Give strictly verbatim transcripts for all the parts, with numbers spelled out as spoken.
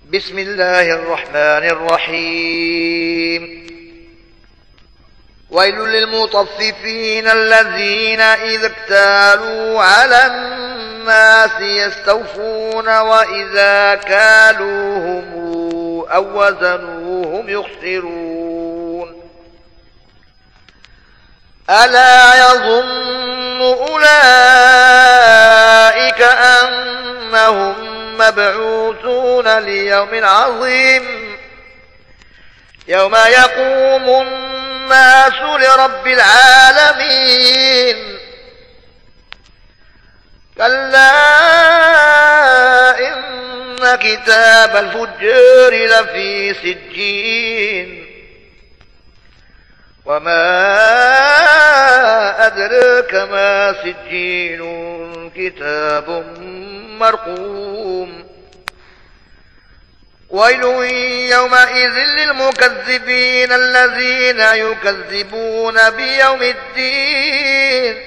بسم الله الرحمن الرحيم. ويل للمطففين الذين إذا اكتالوا على الناس يستوفون وإذا كالوهم أو وزنوهم يخسرون. ألا يظن أولئك أنهم مبعوثون ليوم عظيم يوم يقوم الناس لرب العالمين. كلا إن كتاب الفجار لفي سجين وما أدراك ما سجين كتاب مرقوم. ويل يومئذ للمكذبين الذين يكذبون بيوم الدين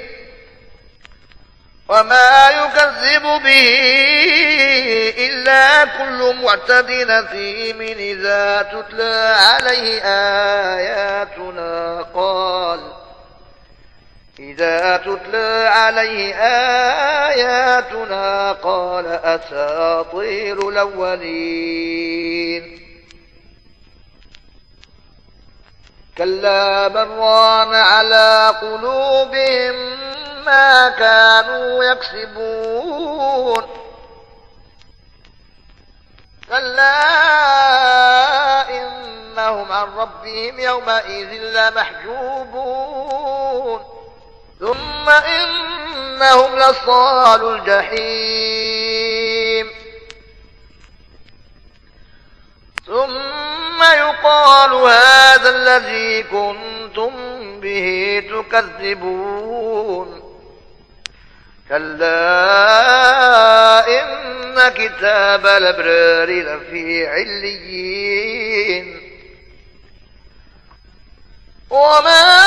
وما يكذب به إلا كل معتد أثيم إذا تتلى عليه آياتنا قال إذا تتلى عليه آياتنا قال أساطير الأولين. كلا بل ران على قلوبهم ما كانوا يكسبون. كلا إنهم عن ربهم يومئذ لمحجوبون ثم إنهم لصالوا الجحيم. ثم يقال هذا الذي كنتم به تكذبون. كلا إن كتاب الأبرار لفي عليين وما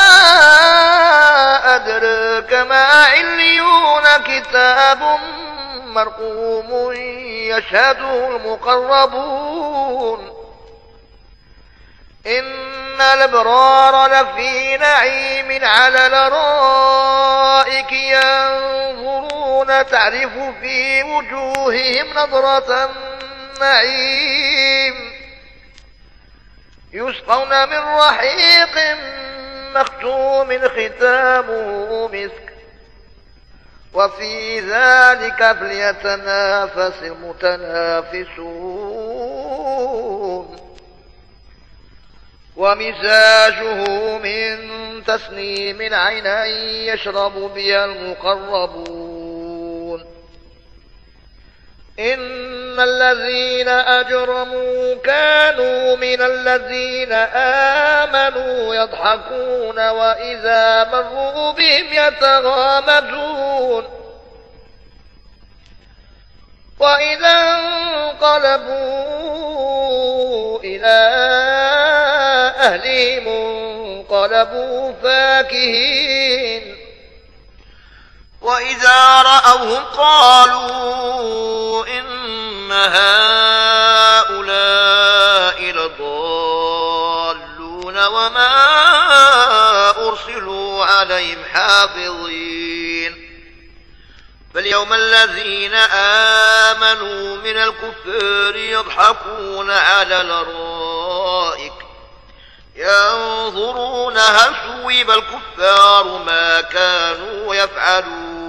أدراك ما عليون كتاب مرقوم يشهده المقربون. إن الأبرار لفي نعيم على الأرائك ينظرون تعرف في وجوههم نضرة النعيم يسقون من رحيق مختوم ختامه مسك وفي ذلك فليتنافس المتنافسون. ومزاجه من تسنيم عينا يشرب بها المقربون. إن الذين أجرموا كانوا من الذين آمنوا يضحكون وإذا مروا بهم يتغامزون وإذا انقلبوا إلى أهلهم انقلبوا فاكهين وإذا رأوهم قالوا إن هؤلاء لضالون وما أرسلوا عليهم حافظين. فاليوم الذين آمنوا من الكفار يضحكون على الأرائك ينظرون هل ثوب الكفار ما كانوا يفعلون.